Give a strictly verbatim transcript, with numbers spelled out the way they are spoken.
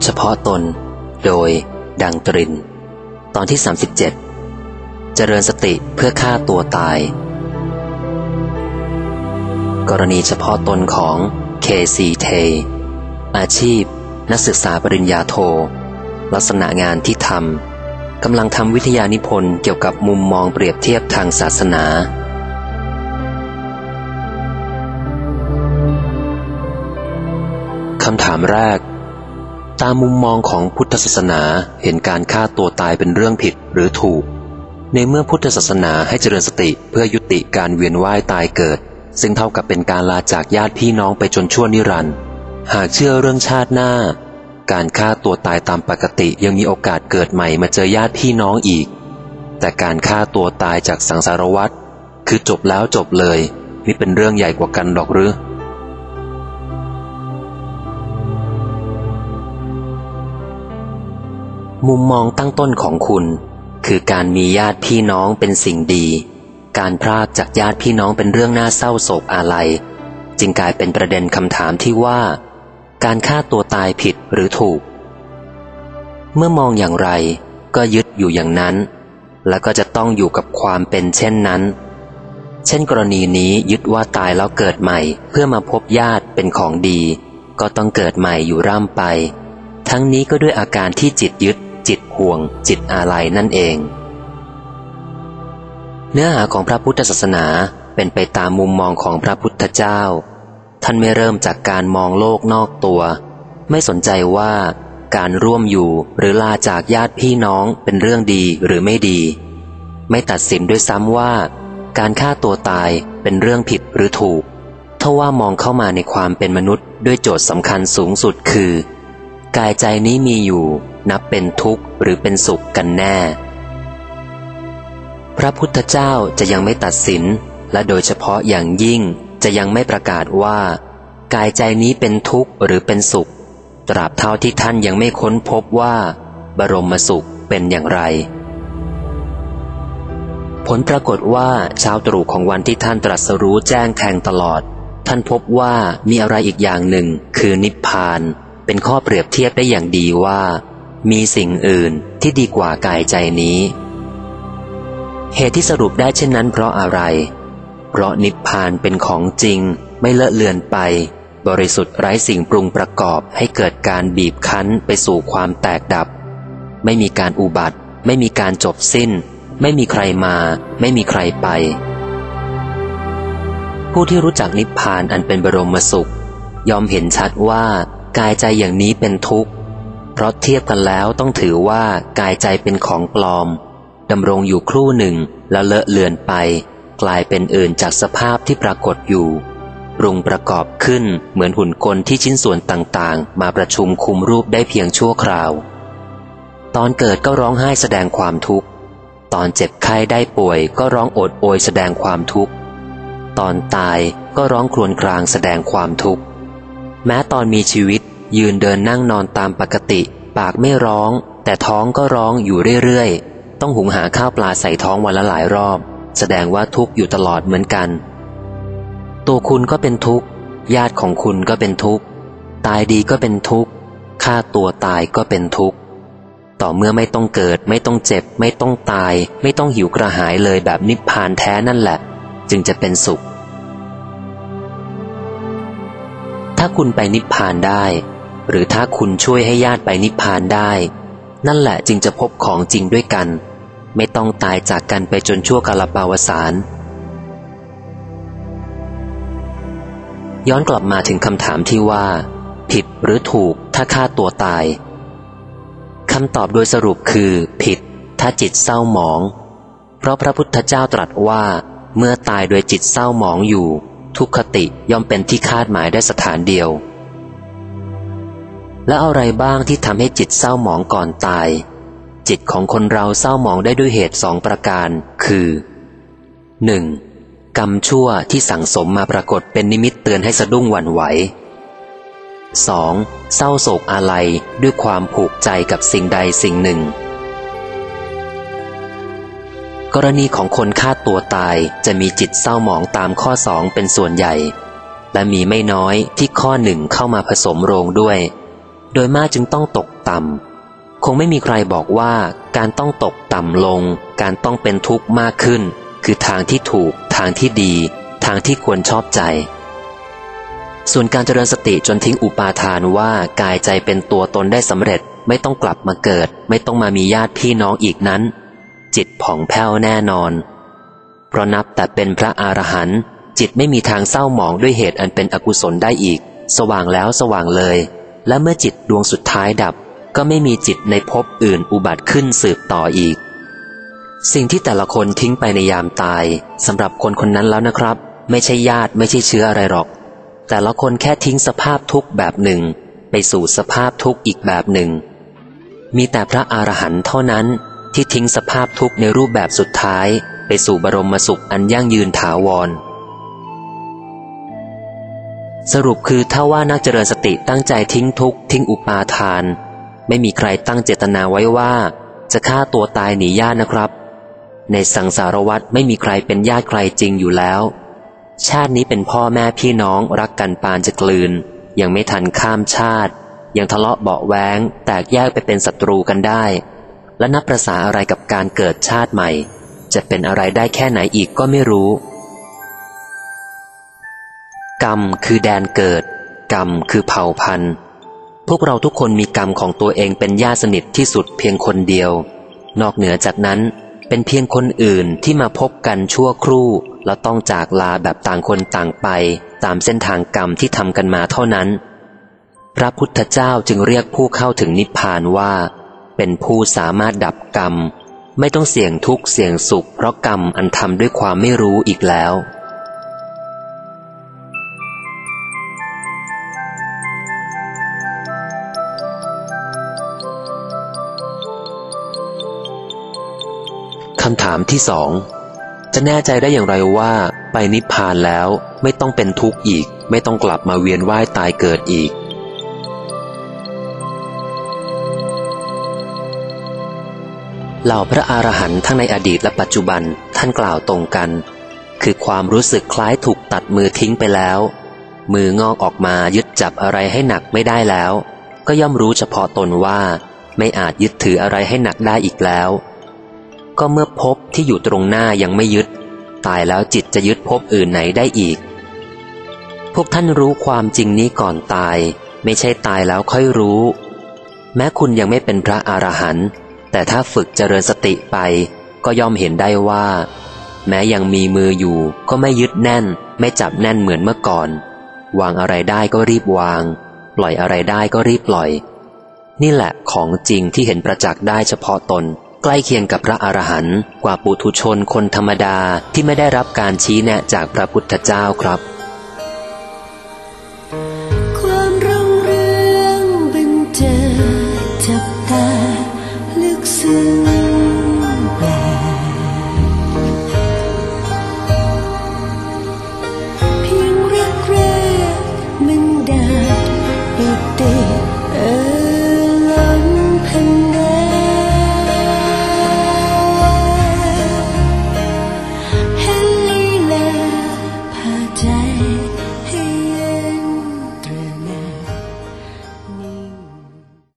เฉพาะตนโดยดังตรินตอนที่สามสิบเจ็ดเจริญสติเพื่อฆ่าตัวตายกรณีเฉพาะตนของเคซีเทอาชีพนักศึกษาปริญญาโทลักษณะงานที่ทำกำลังทำวิทยานิพนธ์เกี่ยวกับมุมมองเปรียบเทียบทางศาสนาคำถามแรกตามมุมมองของพุทธศาสนาเห็นการฆ่าตัวตายเป็นเรื่องผิดหรือถูกในเมื่อพุทธศาสนาให้เจริญสติเพื่อยุติการเวียนว่ายตายเกิดซึ่งเท่ากับเป็นการลาจากญาติพี่น้องไปจนชั่วนิรันดร์หากเชื่อเรื่องชาติหน้าการฆ่าตัวตายตามปกติยังมีโอกาสเกิดใหม่มาเจอญาติพี่น้องอีกแต่การฆ่าตัวตายจากสังสารวัฏคือจบแล้วจบเลยนี่เป็นเรื่องใหญ่กว่ากันดอกหรือมุมมองตั้งต้นของคุณคือการมีญาติพี่น้องเป็นสิ่งดีการพรากจากญาติพี่น้องเป็นเรื่องน่าเศร้าโศกอาลัยจึงกลายเป็นประเด็นคำถามที่ว่าการฆ่าตัวตายผิดหรือถูกเมื่อมองอย่างไรก็ยึดอยู่อย่างนั้นแล้วก็จะต้องอยู่กับความเป็นเช่นนั้นเช่นกรณีนี้ยึดว่าตายแล้วเกิดใหม่เพื่อมาพบญาติเป็นของดีก็ต้องเกิดใหม่อยู่ร่ำไปทั้งนี้ก็ด้วยอาการที่จิตยึดจิตห่วงจิตอาลัยนั่นเองเนื้อหาของพระพุทธศาสนาเป็นไปตามมุมมองของพระพุทธเจ้าท่านไม่เริ่มจากการมองโลกนอกตัวไม่สนใจว่าการร่วมอยู่หรือลาจากญาติพี่น้องเป็นเรื่องดีหรือไม่ดีไม่ตัดสินด้วยซ้ำว่าการฆ่าตัวตายเป็นเรื่องผิดหรือถูกถ้าว่ามองเข้ามาในความเป็นมนุษย์ด้วยโจทย์สำคัญสูงสุดคือกายใจนี้มีอยู่นับเป็นทุกข์หรือเป็นสุขกันแน่พระพุทธเจ้าจะยังไม่ตัดสินและโดยเฉพาะอย่างยิ่งจะยังไม่ประกาศว่ากายใจนี้เป็นทุกข์หรือเป็นสุขตราบเท่าที่ท่านยังไม่ค้นพบว่าบรมสุขเป็นอย่างไรผลปรากฏว่าเช้าตรู่ของวันที่ท่านตรัสรู้แจ้งแทงตลอดท่านพบว่ามีอะไรอีกอย่างหนึ่งคือนิพพานเป็นข้อเปรียบเทียบได้อย่างดีว่ามีสิ่งอื่นที่ดีกว่ากายใจนี้เหตุที่สรุปได้เช่นนั้นเพราะอะไรเพราะนิพพานเป็นของจริงไม่เลอะเลือนไปบริสุทธิ์ไร้สิ่งปรุงประกอบให้เกิดการบีบคั้นไปสู่ความแตกดับไม่มีการอุบัติไม่มีการจบสิ้นไม่มีใครมาไม่มีใครไปผู้ที่รู้จักนิพพานอันเป็นบรมสุขยอมเห็นชัดว่ากายใจอย่างนี้เป็นทุกข์เพราะเทียบกันแล้วต้องถือว่ากายใจเป็นของปลอมดำรงอยู่ครู่หนึ่งแล้วเลอะเลือนไปกลายเป็นอื่นจากสภาพที่ปรากฏอยู่ปรุงประกอบขึ้นเหมือนหุ่นกลที่ชิ้นส่วนต่างๆมาประชุมคุมรูปได้เพียงชั่วคราวตอนเกิดก็ร้องไห้แสดงความทุกข์ตอนเจ็บไข้ได้ป่วยก็ร้องโอดโอยแสดงความทุกข์ตอนตายก็ร้องครวญครางแสดงความทุกข์แม้ตอนมีชีวิตยืนเดินนั่งนอนตามปกติปากไม่ร้องแต่ท้องก็ร้องอยู่เรื่อยๆต้องหุงหาข้าวปลาใส่ท้องวันละหลายรอบแสดงว่าทุกข์อยู่ตลอดเหมือนกันตัวคุณก็เป็นทุกข์ญาติของคุณก็เป็นทุกข์ตายดีก็เป็นทุกข์ฆ่าตัวตายก็เป็นทุกข์ต่อเมื่อไม่ต้องเกิดไม่ต้องเจ็บไม่ต้องตายไม่ต้องหิวกระหายเลยแบบนิพพานแท้นั่นแหละจึงจะเป็นสุขถ้าคุณไปนิพพานได้หรือถ้าคุณช่วยให้ญาติไปนิพพานได้นั่นแหละจึงจะพบของจริงด้วยกันไม่ต้องตายจากกันไปจนชั่วกาลปาวสานย้อนกลับมาถึงคำถามที่ว่าผิดหรือถูกถ้าฆ่าตัวตายคำตอบโดยสรุปคือผิดถ้าจิตเศร้าหมองเพราะพระพุทธเจ้าตรัสว่าเมื่อตายโดยจิตเศร้าหมองอยู่ทุกขติย่อมเป็นที่คาดหมายได้สถานเดียวและอะไรบ้างที่ทำให้จิตเศร้าหมองก่อนตายจิตของคนเราเศร้าหมองได้ด้วยเหตุสองประการคือ หนึ่ง. กรรมชั่วที่สั่งสมมาปรากฏเป็นนิมิตเตือนให้สะดุ้งหวั่นไหว สอง. เศร้าโศกอาลัยด้วยความผูกใจกับสิ่งใดสิ่งหนึ่งกรณีของคนฆ่าตัวตายจะมีจิตเศร้าหมองตามข้อสองเป็นส่วนใหญ่และมีไม่น้อยที่ข้อหนึ่งเข้ามาผสมโรงด้วยโดยมากจึงต้องตกต่ำคงไม่มีใครบอกว่าการต้องตกต่ำลงการต้องเป็นทุกข์มากขึ้นคือทางที่ถูกทางที่ดีทางที่ควรชอบใจส่วนการเจริญสติจนทิ้งอุปาทานว่ากายใจเป็นตัวตนได้สำเร็จไม่ต้องกลับมาเกิดไม่ต้องมามีญาติพี่น้องอีกนั้นจิตผ่องแผ้วแน่นอนเพราะนับแต่เป็นพระอรหันต์จิตไม่มีทางเศร้าหมองด้วยเหตุอันเป็นอกุศลได้อีกสว่างแล้วสว่างเลยและเมื่อจิตดวงสุดท้ายดับก็ไม่มีจิตในภพอื่นอุบัติขึ้นสืบต่ออีกสิ่งที่แต่ละคนทิ้งไปในยามตายสำหรับคนคนนั้นแล้วนะครับไม่ใช่ญาติไม่ใช่เชื้ออะไรหรอกแต่ละคนแค่ทิ้งสภาพทุกข์แบบหนึ่งไปสู่สภาพทุกข์อีกแบบหนึ่งมีแต่พระอรหันต์เท่านั้นที่ทิ้งสภาพทุกข์ในรูปแบบสุดท้ายไปสู่บรมสุขอันยั่งยืนถาวรสรุปคือถ้าว่านักเจริญสติตั้งใจทิ้งทุกข์ทิ้งอุปาทานไม่มีใครตั้งเจตนาไว้ว่าจะฆ่าตัวตายหนีญาตินะครับในสังสารวัฏไม่มีใครเป็นญาติใครจริงอยู่แล้วชาตินี้เป็นพ่อแม่พี่น้องรักกันปานจะกลืนยังไม่ทันข้ามชาติยังทะเลาะเบาะแว้งแตกแยกไปเป็นศัตรูกันได้และนับประสาอะไรกับการเกิดชาติใหม่จะเป็นอะไรได้แค่ไหนอีกก็ไม่รู้กรรมคือแดนเกิดกรรมคือเผ่าพันธุ์พวกเราทุกคนมีกรรมของตัวเองเป็นญาติสนิทที่สุดเพียงคนเดียวนอกเหนือจากนั้นเป็นเพียงคนอื่นที่มาพบกันชั่วครู่แล้วต้องจากลาแบบต่างคนต่างไปตามเส้นทางกรรมที่ทำกันมาเท่านั้นพระพุทธเจ้าจึงเรียกผู้เข้าถึงนิพพานว่าเป็นผู้สามารถดับกรรมไม่ต้องเสี่ยงทุกข์เสี่ยงสุขเพราะกรรมอันทำด้วยความไม่รู้อีกแล้วคำถามที่สองจะแน่ใจได้อย่างไรว่าไปนิพพานแล้วไม่ต้องเป็นทุกข์อีกไม่ต้องกลับมาเวียนว่ายตายเกิดอีกเหล่าพระอรหันต์ทั้งในอดีตและปัจจุบันท่านกล่าวตรงกันคือความรู้สึกคล้ายถูกตัดมือทิ้งไปแล้วมืองอกออกมายึดจับอะไรให้หนักไม่ได้แล้วก็ย่อมรู้เฉพาะตนว่าไม่อาจยึดถืออะไรให้หนักได้อีกแล้วก็เมื่อภพที่อยู่ตรงหน้ายังไม่ยึดตายแล้วจิตจะยึดภพอื่นไหนได้อีกพวกท่านรู้ความจริงนี้ก่อนตายไม่ใช่ตายแล้วค่อยรู้แม้คุณยังไม่เป็นพระอรหันต์แต่ถ้าฝึกเจริญสติไปก็ย่อมเห็นได้ว่าแม้ยังมีมืออยู่ก็ไม่ยึดแน่นไม่จับแน่นเหมือนเมื่อก่อนวางอะไรได้ก็รีบวางปล่อยอะไรได้ก็รีบปล่อยนี่แหละของจริงที่เห็นประจักษ์ได้เฉพาะตนใกล้เคียงกับพระอรหันต์กว่าปุถุชนคนธรรมดาที่ไม่ได้รับการชี้แนะจากพระพุทธเจ้าครับ